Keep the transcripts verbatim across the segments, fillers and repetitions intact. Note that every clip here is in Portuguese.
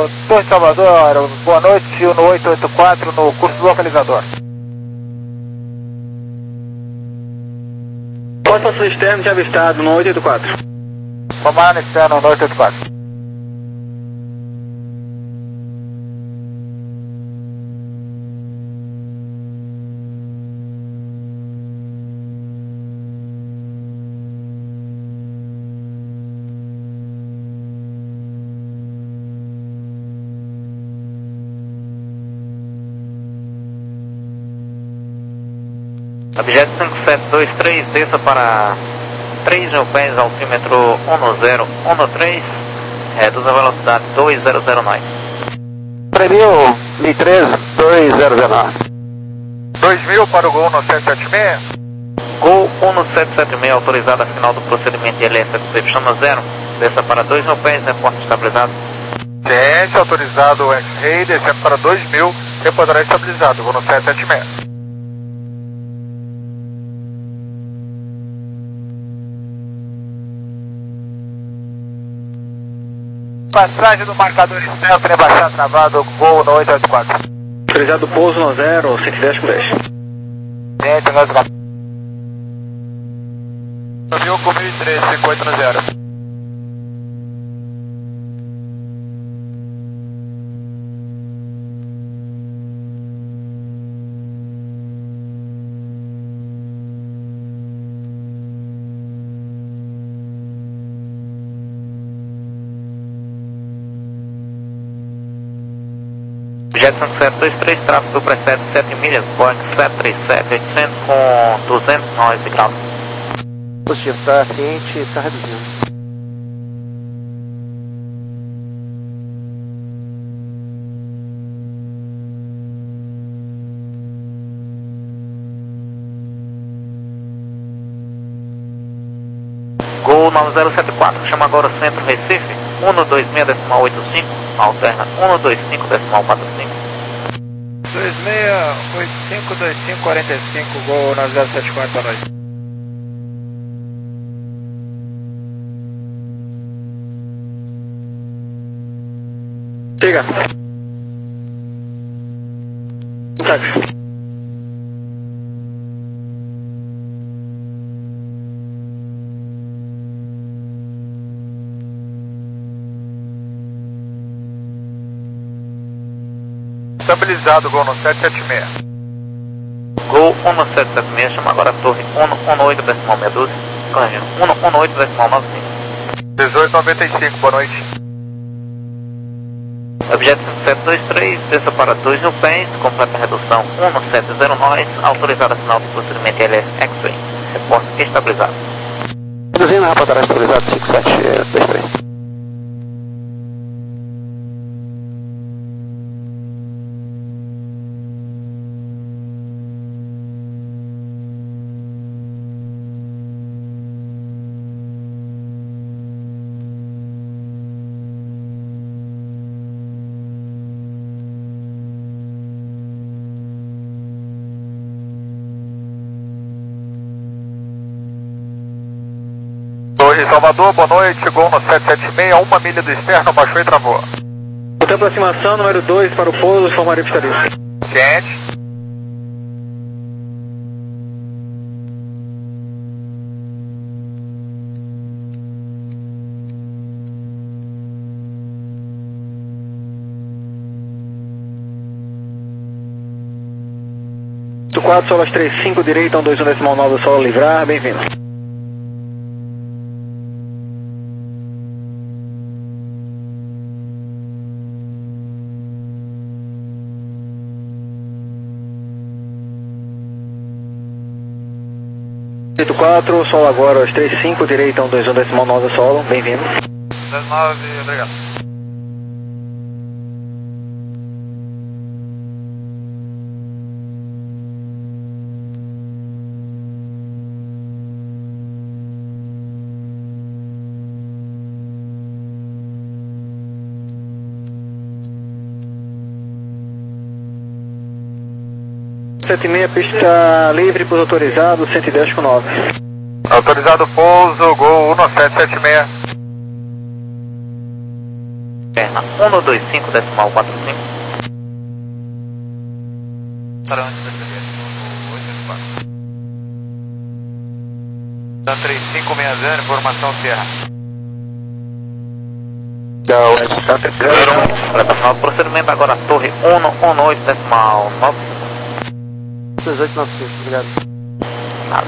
Torre Salvador, boa noite, no oito oito quatro, no curso do localizador. Pós-passo externo de avistado no oito oito quatro. Comando externo no oito oito quatro. Objeto cinco sete dois três, desça para três mil pés, altímetro um zero um três, reduz a velocidade dois zero zero nove. três mil, Mi três, dois zero zero nove. dois mil para o Gol no sete sete seis. Gol um sete sete seis, autorizado a final do procedimento de L S X Y zero, desça para dois mil pés, reporte estabilizado. Ciência, autorizado o X-Ray, descendo para dois mil, reportará estabilizado, Gol no sete sete seis. Passagem do marcador externo, trem baixado travado, Gol no oito oito quatro. Autorizado pouso no zero, cento e dez com dez. Ciência, nós avião com mil e três, cinco oito no zero. Objeto cinco sete dois três, tráfego precede sete milhas, Boeing sete três sete oitocentos com duzentos e nove graus. Positivo, está ciente, está reduzindo. Gol nove zero sete quatro, chama agora o centro Recife, um dois seis decimal oito cinco, alterna um dois cinco decimal quatro cinco. dois seis oito cinco dois cinco quatro cinco, Gol nove zero sete quatro, boa noite. Chega. Táxi. Estabilizado, Gol no sete sete seis. Gol um sete sete seis, chama agora a torre um oito decimal seis doze, corrigindo, um oito decimal nove cinco. dezoito noventa e cinco, boa noite. Objeto cinco sete dois três, desça para dois mil pés, completa a redução um sete zero nove, autorizado a final do procedimento L S X-Ray, reporte estabilizado. Reduzindo, reportará estabilizado cinco sete dois três. Torre Salvador, boa noite, Gol no sete sete seis, uma milha do externo, baixou e travou. Outra aproximação, número dois para o pouso, formaria pista. Ciente. quatro, solas três cinco, direita, um dois um decimal nove, solo livrar, bem-vindo. oito quatro, solo agora, três cinco, direita, um dois um decimal nove, solo, bem-vindo. dezenove, obrigado. sete seis, pista livre, pouso autorizado, cento e dez com nove. Autorizado pouso, Gol um sete sete seis. Perna um dois cinco, decimal quatro cinco. Para onde você quer? oito quatro. Da três cinco seis zero, informação Sierra. Olha, para final do procedimento, agora torre um um oito, decimal nove cinco. dois oito nove cinco, obrigado. Nada.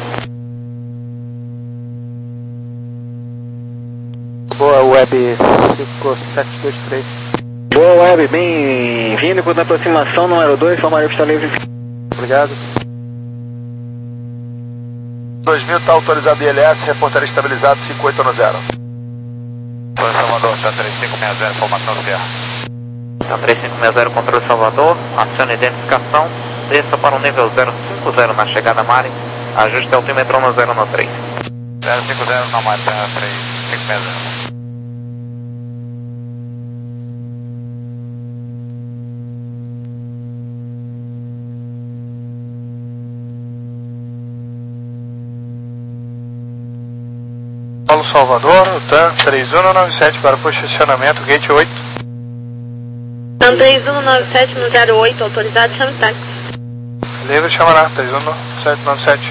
Boa Web cinco sete dois três. Boa Web, bem-vindo com a aproximação número dois, formaria está livre. Obrigado. dois mil está autorizado I L S, reportaria estabilizado cinco oito zero. Controle Salvador, tá três cinco seis zero, informação Sierra. Tá três cinco seis zero, controle Salvador, acione identificação, desça para o nível zero cinco zero na chegada Mari, ajuste altímetro no zero no três. zero cinco zero na Mari, tá três cinco seis zero. Paulo Salvador, o TAM três um nove sete para posicionamento, gate oito. TAM três um nove sete no zero oito, autorizado, chame táxi. Livre, chama lá, três um sete nove sete.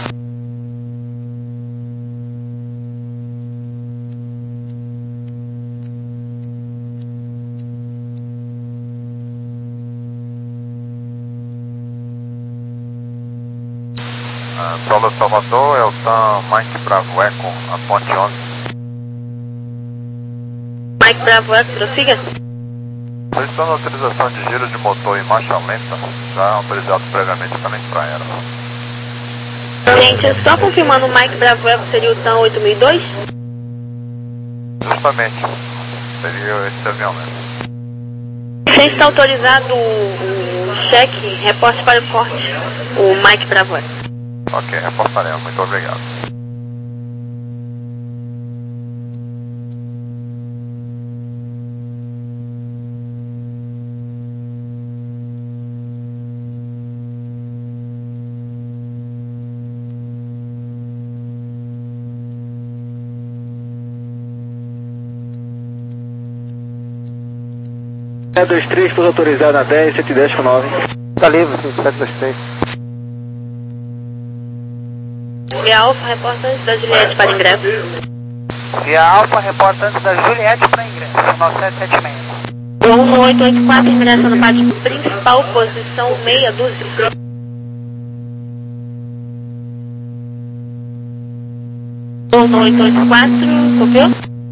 Ah, Paulo Salvador, é o TAM Mike Bravo Eco, a ponte onze. Mike Bravo Eco, prossiga. Solicitando autorização de giro de motor em marcha lenta, já autorizado previamente pela Embraer. Gente, só confirmando, o Mike Bravo Eco seria o TAM oito mil e dois? Justamente, seria esse avião mesmo. Gente, está autorizado o, o cheque, reporte para o corte, o Mike Bravo Eco. Ok, reportaremos, muito obrigado. sete dois três, pouso autorizado na dez, cento e dez com nove. Tá livre, sete dois três. Via Alfa, reportante da Juliette para ingresso. Via Alfa, reportante da Juliette para ingresso, nove sete sete seis. um oito oito quatro, ingressa no pátio principal, posição meia dúzia. um oito oito quatro, copiou?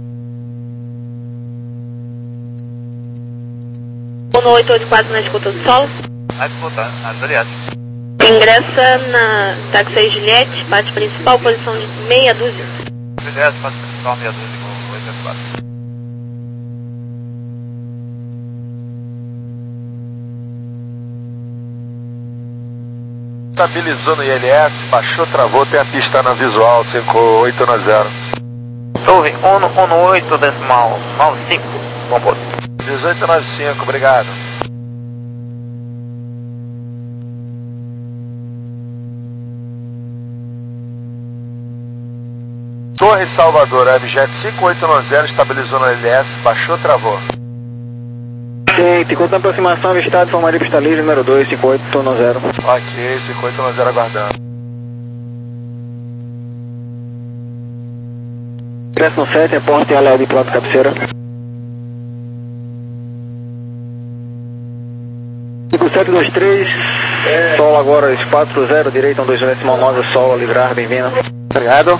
um oito oito quatro na escuta do solo. Na disputa, na Juliette. Ingressa na táxi Juliette, pátio principal, posição de meia dúzia. Juliette, pátio principal, meia dúzia com oito oito quatro. Estabilizou no I L S, baixou, travou, tem a pista na visual, cinco oito zero. Torre um um oito, decimal nove cinco, composto. dezoito noventa e cinco, obrigado. Torre Salvador, Abjet cinco oito zero, estabilizou no I L S, baixou, travou. Gente, enquanto a aproximação avistado, formaria pista livre número dois, cinco oito zero. Ok, cinco oito zero aguardando. Ingresso no sete, reporte alerta de pronto, cabeceira. cinco sete dois três, solo agora, quatro zero, direita, um dois um decimal nove, solo, livrar, bem-vindo. Obrigado.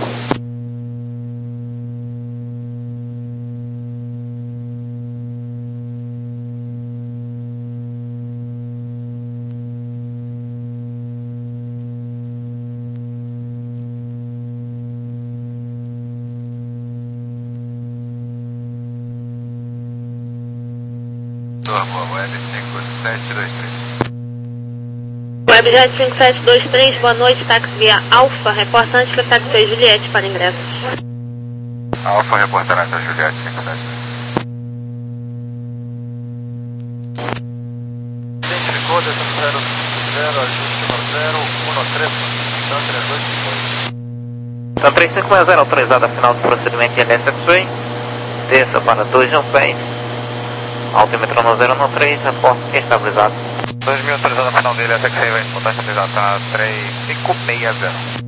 Web cinco sete dois três. Webjet cinco sete dois três, boa noite, táxi via Alfa, reportante da táxi Juliette para ingressos. Alfa, reportante da Juliette cinco sete dois. Identificou, descendo zero zero, ajuste zero um três, então três dois cinco dois. Então três cinco seis zero, autorizada a final do procedimento de I L S X-Ray, desça para dois um pés. Altímetro um zero um três, reporte estabilizado. dois mil autorizado no final dele, até que você vai voltar estabilizado, tá três cinco seis zero.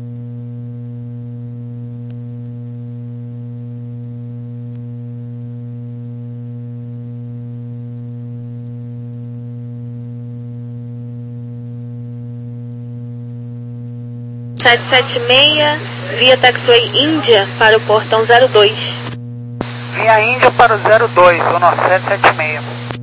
sete sete seis, via taxiway Índia para o portão zero dois. Via Índia para o zero dois, zona sete sete seis.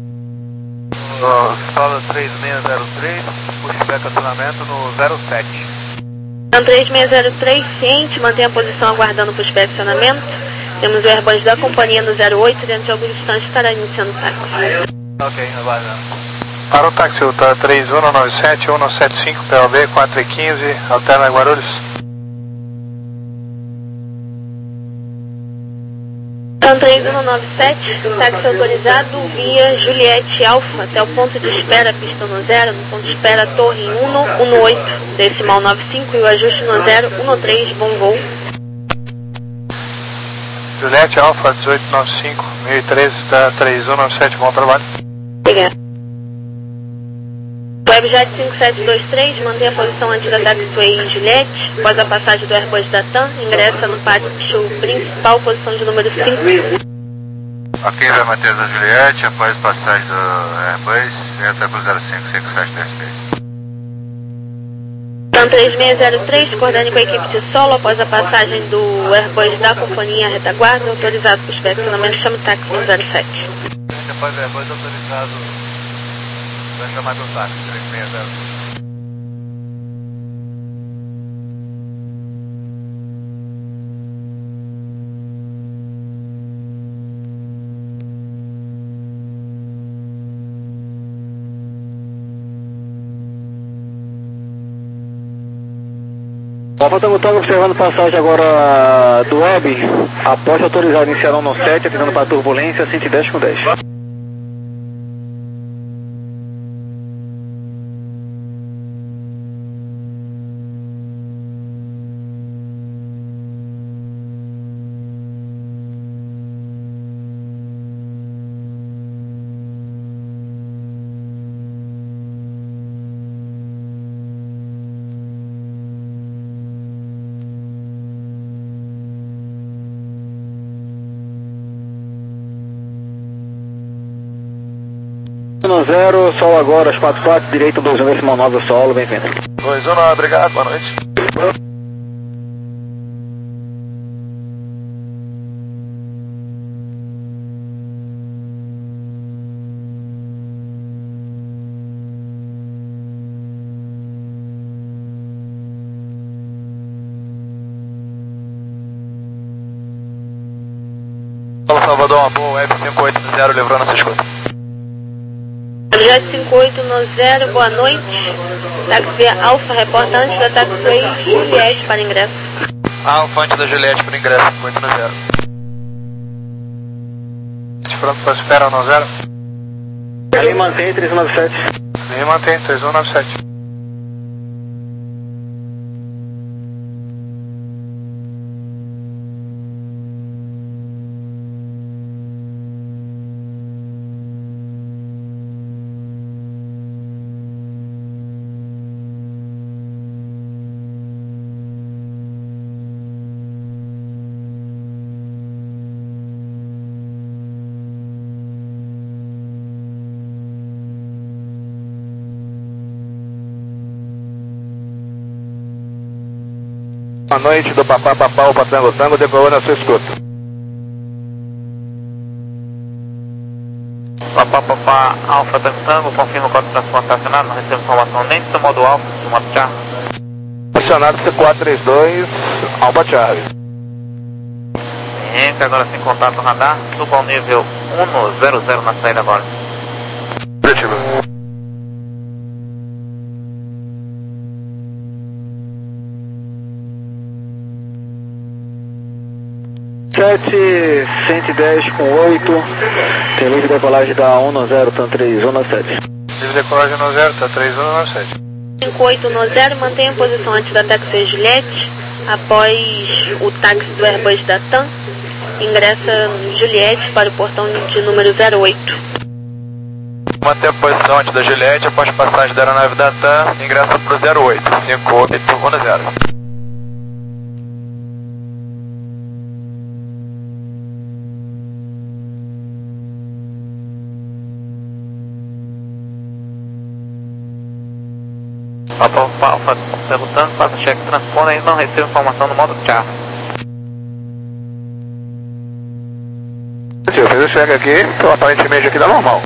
Sala três seis zero três, pushback acionamento no zero sete. Então três seis zero três, ciente, mantém a posição aguardando o pushback acionamento. Temos o Airbus da companhia no zero oito, dentro de alguns instantes estará iniciando o táxi. Ok, aguardando. Para o táxi, tá três um nove sete, um sete cinco, P O B quatro e quinze, alterna Guarulhos. Então três um nove sete, táxi autorizado via Juliette Alfa até o ponto de espera, pista no zero, no ponto de espera Torre um um oito, decimal nove cinco e o ajuste no zero um três, bom voo. Juliette Alfa dezoito nove cinco, mil e treze, tá três um nove sete, bom trabalho. Obrigado. Webjet cinco sete dois três, mantém a posição antes da taxiway Juliette, após a passagem do Airbus da TAM, ingressa no pátio principal, posição de número cinco. Ok, vai manter a Juliette, após passagem do Airbus, entra para o zero cinco cinco sete dois três. Então três seis zero três, coordene com a equipe de solo, após a passagem do Airbus da companhia retaguarda, autorizado para o inspecionamento, chama o táxi no zero sete. Após o Airbus autorizado, vai chamar do táxi, três seis zero. Alfa Tango Tango observando passagem agora do web, após autorizado iniciar no sete, atendendo para turbulência, cento e dez com dez. um zero, solo agora, às quatro quatro, direito dois um decimal nove, solo, bem-vindo. dois um, obrigado, boa noite. Fala Salvador, uma boa, F cinco oito zero, livrando essa escuta. Jet cinco oito zero, boa noite. Taxi Alfa, reportante da taxiway Juliette para ingresso. Alfa antes da Juliette para ingresso, cinco oito zero. Pronto para espera no zero. Ali mantém três um nove sete. Me mantém três um nove sete. Boa noite do Papá Papá, o Patango Tango, decolou na sua escuta. Papá Papá Alfa Tango Tango, confirma o código de transporte acionado, não recebo informação nem do seu modo Alfa, do modo Charlie. Acionado C quatro três dois, Alfa Charlie. Entra agora sem contato no radar, suba ao nível um zero zero na saída agora. Positivo. sete, cento e dez com oito, tem livre decolagem da um zero, tá três um nove sete. Livre decolagem no zero, tá três um nove sete. cinco oito zero, mantenha a posição antes da taxiway Juliette, após o táxi do Airbus da TAM, ingressa Juliette para o portão de número zero oito. Manter a posição antes da Juliette, após passagem da aeronave da TAM, ingressa para o zero oito, cinco oito um zero. Alfa Alfa perguntando, passa cheque transponder e não recebe informação no modo char. Eu fiz o cheque aqui, então aparentemente aqui dá normal.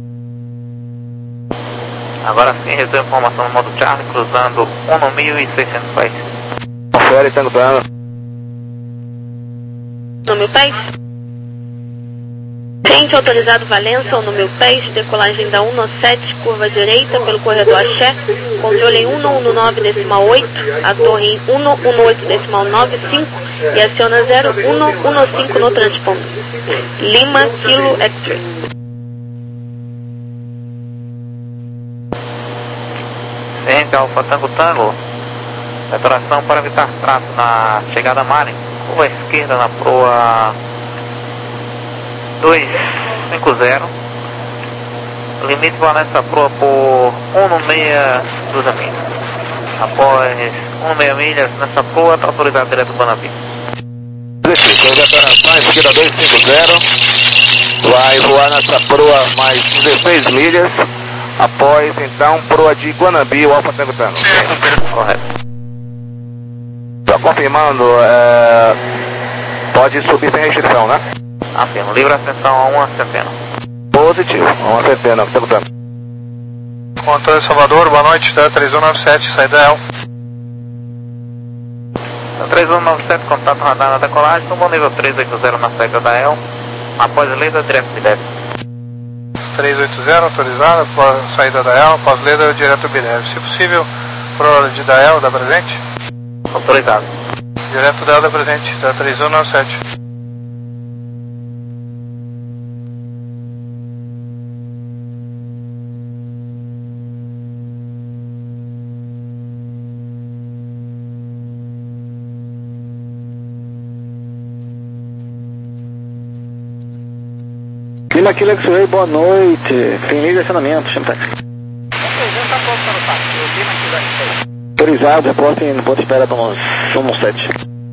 Agora sim recebe informação no modo char, cruzando um mil e seiscentos pés. Confere, Tango Tango. No mil pés? Cliente autorizado Valença, ou no mil pés, decolagem da um sete, curva direita pelo corredor Axé, controle em um um nove decimal oito, a torre em um um oito decimal nove cinco e aciona zero um um cinco no transponder. Lima, Kilo, X-Ray. Ciente Alfa Tango Tango, preparação para evitar traço na chegada a Maren, curva esquerda na proa dois cinco zero, limite Valença proa por um seis duas milhas. Após um seis milhas nessa proa, está autorizado direto do Guanabi. Operação esquerda dois cinco zero, vai voar nessa proa mais dezesseis milhas, após então proa de Guanabi, o Alfa Tango Tango. Correto. Só confirmando, é... pode subir sem restrição, né? Afirmo, livre ascensão a uma centena. Positivo, uma centena, Tango Tango. Controle Salvador, boa noite, da três um nove sete, saída El. três um nove sete, contato radar na decolagem, no bom nível três oito zero na saída da El, após leda direto de Bidev. três oito zero, autorizada, após saída da El, após leda direto Bidev. Se possível, pro de da El, da presente? Autorizado. Direto da El, da presente, da três um nove sete. Lima aqui, X-Ray, boa noite. Feliz acionamento, chama táxi. Autorizado, reporte no ponto de espera do um sete.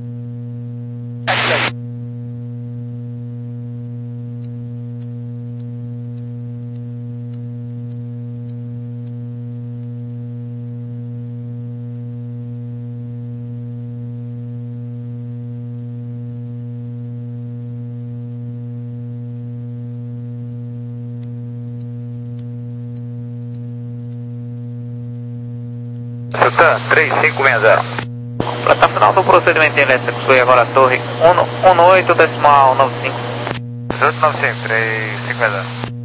três cinco seis zero. Para final do procedimento elétrico, foi agora a torre um um oito decimal nove cinco. dezoito nove cinco, três cinco seis zero.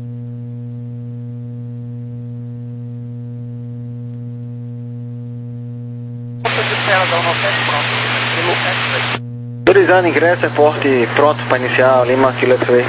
Autorizando ingresso, reporte pronto para iniciar, Lima aqui, X-Ray.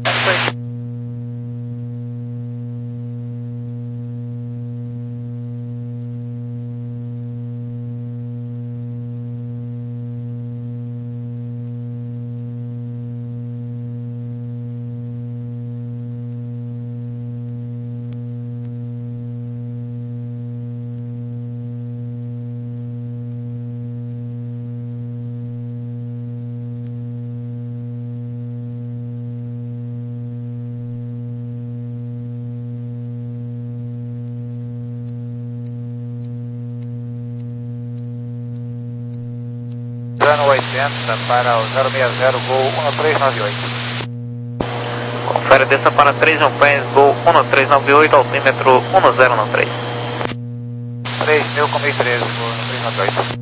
oitenta para o zero seis zero, Gol um três nove oito. Confere desça para três um pés, Gol um três nove oito, altímetro um zero nove três. três mil com mil e treze, Gol um três nove oito.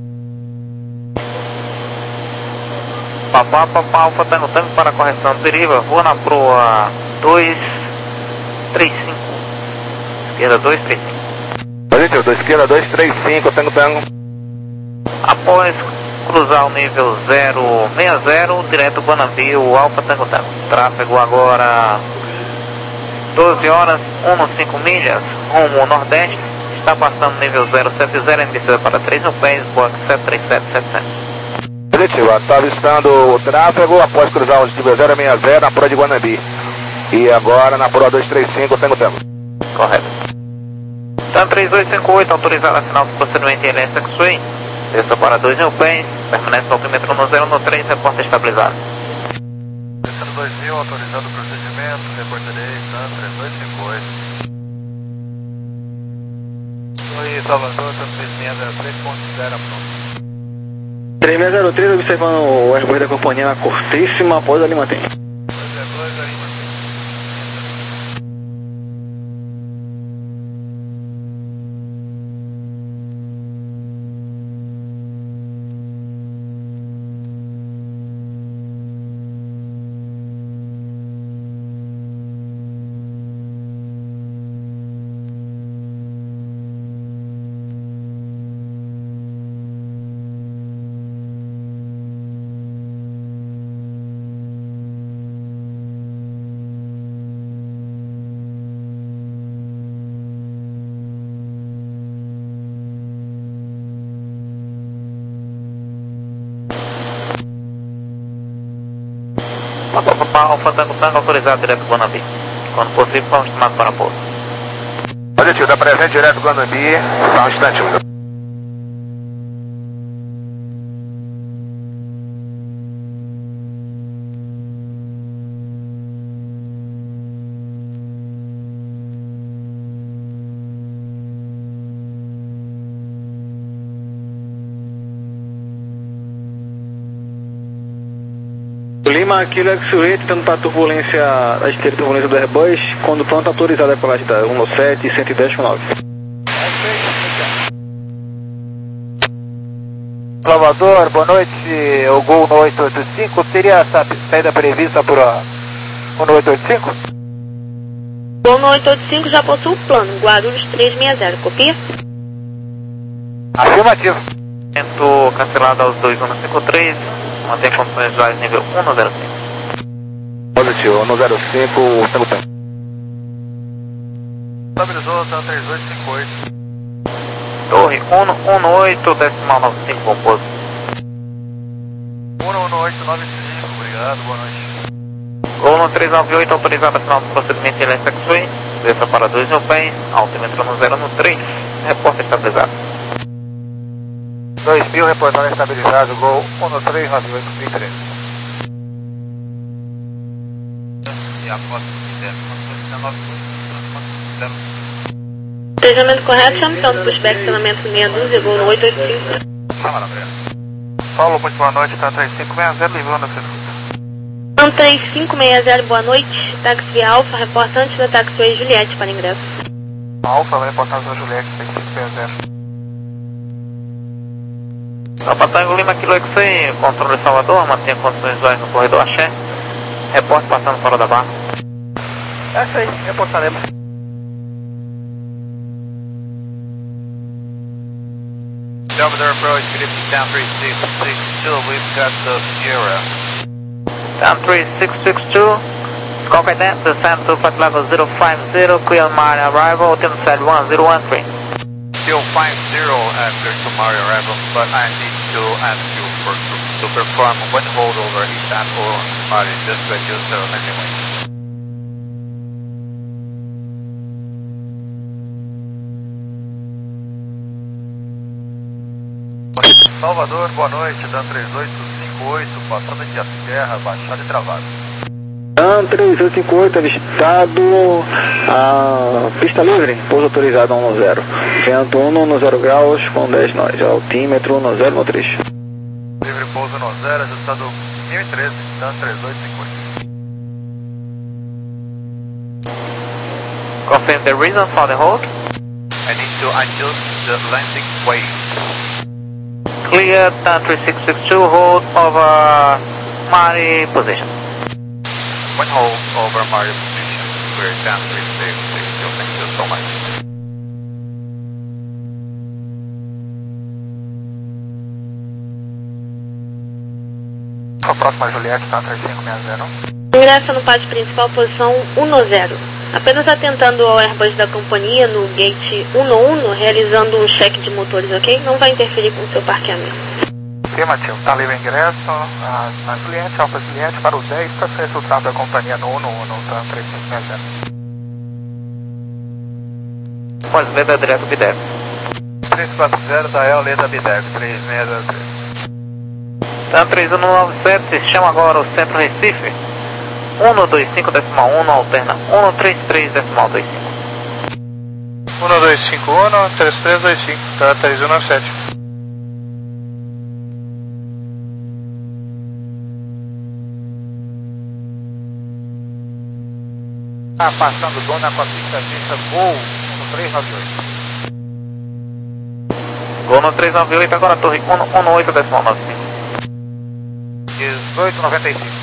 Papá, papá, Alfa Tango Tango para correção de deriva, voa na proa dois três cinco. Esquerda dois três cinco. Positivo, esquerda dois três cinco, Tango Tango. Após cruzar o nível zero seis zero, direto Guanabi, o Alfa Tango Tango. Tráfego agora doze horas, quinze milhas, rumo nordeste. Está passando nível zero sete zero, em descida para três um pés, box sete três sete sete sete. Positivo, está avistando o tráfego após cruzar os nível zero seis zero na proa de Guanambi. E agora na proa dois três cinco, Tango Tango. Correto. TAM três dois cinco oito, autorizado a sinal de procedimento em L S X-Way. Desça para dois mil pés, permanece no altímetro no zero no três, reporta estabilizado. Descendo dois mil, autorizado o procedimento, reportarei TAM três dois cinco oito. Oi, Salvador, TAM três seis zero três, considera pronto. três seis zero três, observando o Airbus da companhia na curtíssima, após ali mantém. dois zero dois, aí mantém. Alfa Tango Tango, autorizado direto do Guanambi. Quando possível, vamos tomar para pouso. Positivo, da presente direto do Guanambi, só um instante. Lima, Kilo X-Ray, tentando para a turbulência, a esteira turbulência do Airbus, condução está autorizada pela latitude um sete, cento e dez com nove. Salvador, boa noite, o Gol no oito oito cinco, teria essa saída prevista por o no oito oito cinco? Gol no oito oito cinco já possui o plano, Guarulhos três seis zero, copia? Afirmativo. Tento cancelado aos dois um cinco três, mantém condições visuais nível um no zero cinco. Positivo, no zero cinco, Tango Tango. Estabilizou, TAM três dois cinco oito. Torre um um oito, decimal nove cinco, bom pouso. um um oito nove cinco, obrigado, boa noite. Gol no três nove oito, autorizado a sinal de procedimento em L S X-Way. Desça para dois mil pés, altímetro no zero no três, reporta estabilizado. dois mil, reportando estabilizado, Gol um no três nove oito três. E a foto que der, dezenove zero. Treinamento correto, chame para o pushback, treinamento meia dúzia, Gol no oito oito cinco. Paulo, muito boa noite, TAM três cinco seis zero, livrando a circuito. TAM três cinco seis zero, boa noite. Táxi Alfa, reportante da Taxiway Juliette para ingresso. Alfa, vai reportar da Juliette, três cinco seis zero. Alfa Tango Lima, Kilo X-Ray, controle Salvador, mantém condições visuais no corredor Axé. Reporte passando fora da barra. É isso aí, reportaremos. Salvador approach, Philip TAM três seis six two, we've got the Sierra. TAM três seis six two, copy that, descend to flight level zero five zero, clear mine arrival, altitude set one zero one three. Still five zero after tomorrow arrival, but I need to ask you for, to, to perform one holdover Istanbul Mari, just to reduce the landing weight. Salvador, boa noite, TAM três oito cinco oito, passando aqui a serra, baixada e travada. TAM três oito cinco oito, avistado a pista livre, pouso autorizado a um zero. Vento um no zero graus com dez nós, altímetro no zero no três. Livre pouso no zero, ajustado mil e treze, TAM três oito cinco oito. Confirm the reason for the hold. I need to adjust the landing weight. Clear, TAM três six six two, hold over Mari position. One hold over Mari position. We're TAM três six six two, thank you so much. A próxima Juliette, TAM três cinco seis zero. Ingressa no pátio principal, posição um no zero. Apenas atentando ao Airbus da companhia no gate um no um, realizando um cheque de motores, ok? Não vai interferir com o seu parqueamento. Afirmativo, tá livre ingresso na, na Juliette, Alfa Juliette para o dez, para ser resultado da companhia no um um um, tá três cinco seis zero. Pode ler da direto B dez. três quatro zero, da El, letra B dez, três seis zero três. Tá três um nove sete, chama agora o Centro Recife. um dois cinco decimal um, alterna um três três decimal dois cinco. um dois cinco um, três três dois cinco, tá três um nove sete. Tá passando Dona com a pista vista Gol no três nove oito. Gol no três nove oito, agora torre um oito decimal nove cinco. dezoito noventa e cinco.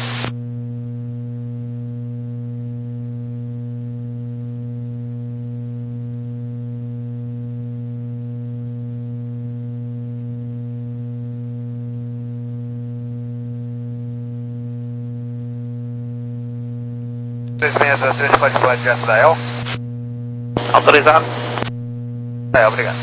três seis zero três, pode voar direto da El? Autorizado. Da El, obrigado.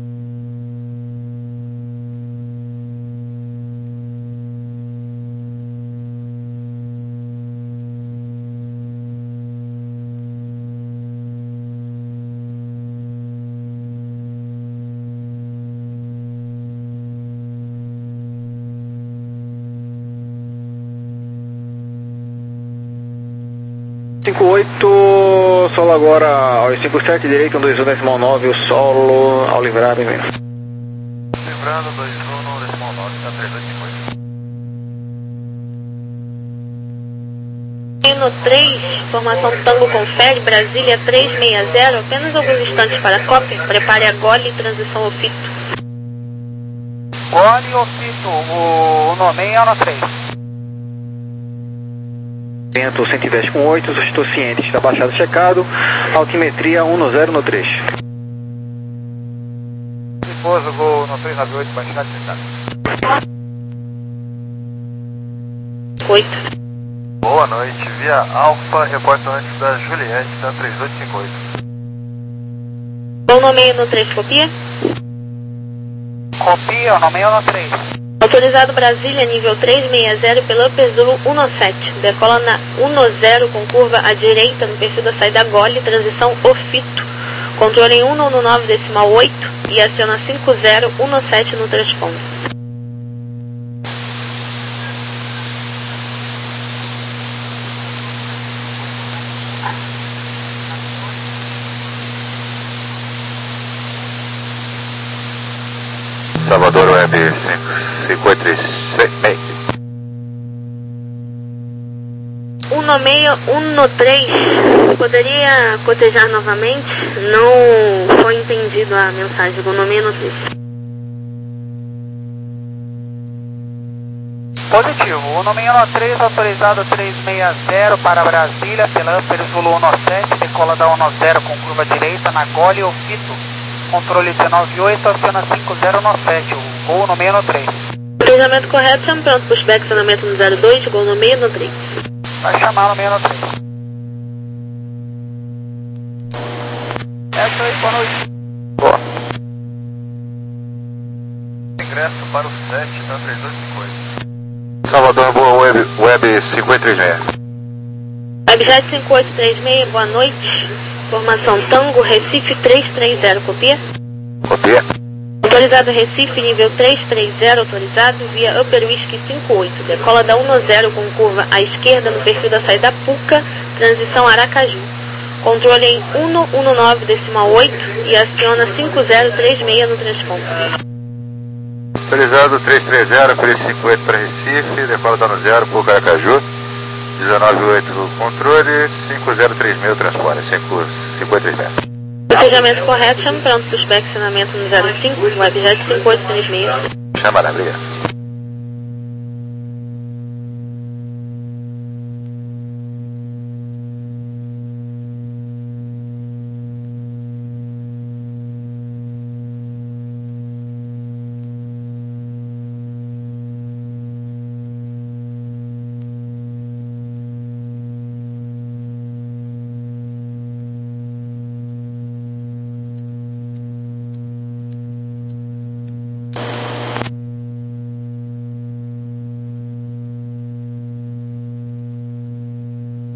cinco oito, solo agora aos cinco sete, direito, um dois um decimal nove, o solo ao livrar, bem-vindo. Livrando, dois um decimal nove, tá três dois cinco oito. No três, formação Tango confere, Brasília três seis zero, apenas alguns instantes para a cópia, prepare a gole e transição ao fito. Gole ou fito, o nome é no três. Vento cento e dez com oito, estou ciente, está baixado, checado, altimetria um zero no três. Pouso, Gol no três nove oito, baixado, checado. oito. Boa noite, via Alfa, reporta antes da Juliette, tá três oito cinco oito. Bom nome no três, copia. Copia, o nome é no três. Autorizado Brasília, nível três seis zero, pela Upper Zulu um sete. Decola na um zero com curva à direita no perfil da saída Gole, transição Ofito. Controle em um nove decimal oito e aciona cinco zero um sete no transponder. Salvador Web cinco oito três seis. um seis um três, poderia cotejar novamente? Não foi entendido a mensagem do nome no três. Positivo, o nome é no três, autorizado três seis zero para Brasília, pela Upper Zulu um sete, decola da um zero com curva direita na Gole ou Fito. Controle dezenove oito, aciona cinco zero nove sete, o Gol no meio no três. Planejamento correto, chama pronto, pushback, acionamento no zero dois, Gol no meio no três. Vai chamar no meio no três. Essa aí, boa noite. Boa. Ingresso para o sete, tá três dois cinco oito. Salvador, boa Web, web cinco oito três seis. Webjet cinco oito três seis, boa noite. Formação Tango, Recife três três zero, copia. Copia. Autorizado Recife, nível três três zero, autorizado via Upper Whisky cinco oito. Decola da um zero com curva à esquerda no perfil da saída Puca, transição Aracaju. Controle em um nove decimal oito e aciona cinco zero três seis no transponder. Autorizado três três zero, Feliz cinco oito para Recife, decola da um zero por Aracaju. dezenove oito no controle, cinco zero três seis o transponder, cinco oito três seis. Procedimento correto, chama pronto, pushback, acionamento no zero cinco, Webjet cinco oito três seis. Chama, né? Obrigado.